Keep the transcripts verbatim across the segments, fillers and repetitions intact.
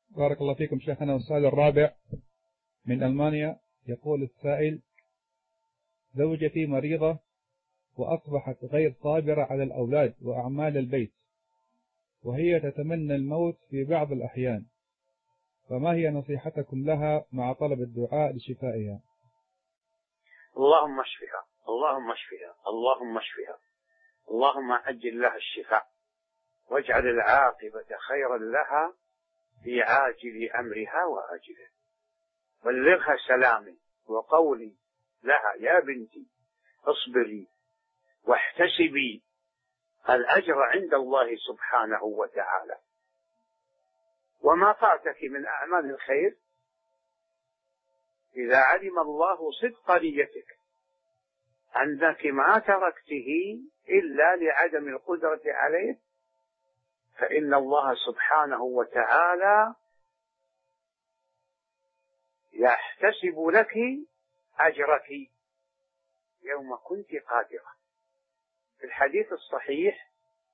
بارك الله فيكم شيخنا. والسؤال الرابع من ألمانيا، يقول السائل: زوجتي مريضة وأصبحت غير صابرة على الأولاد وأعمال البيت، وهي تتمنى الموت في بعض الأحيان، فما هي نصيحتكم لها مع طلب الدعاء لشفائها؟ اللهم اشفها، اللهم اشفها، اللهم اشفها، اللهم عجل لها الشفاء، واجعل العاقبة خيرا لها في عاجل أمرها وآجله. بلغها سلامي وقولي لها: يا بنتي اصبري واحتسبي الأجر عند الله سبحانه وتعالى، وما فاتك من أعمال الخير إذا علم الله صدق نيتك أنك ما تركته إلا لعدم القدرة عليه، فإن الله سبحانه وتعالى يحتسب لك أجرك يوم كنت قادرة. في الحديث الصحيح: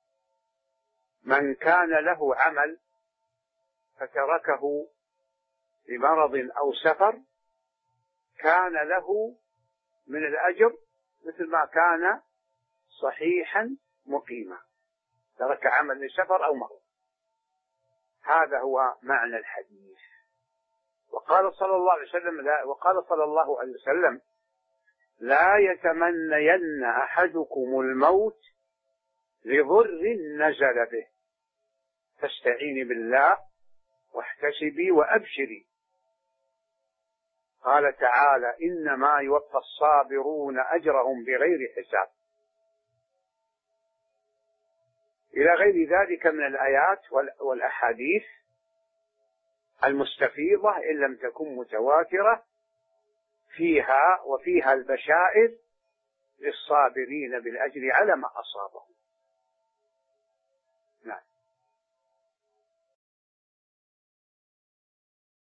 من كان له عمل فتركه لمرض أو سفر كان له من الأجر مثل ما كان صحيحا مقيما، ترك عمل لسفر أو مرض. هذا هو معنى الحديث. وقال صلى الله عليه وسلم لا وقال صلى الله عليه وسلم: لا يتمنين أحدكم الموت لضر نزل به، فاستعيني بالله واحتسبي وأبشري. قال تعالى: إنما يوفى الصابرون أجرهم بغير حساب، إلى غير ذلك من الآيات والأحاديث المستفيضة إن لم تكن متواترة فيها وفيها البشائر للصابرين بالأجر على ما أصابهم. نعم.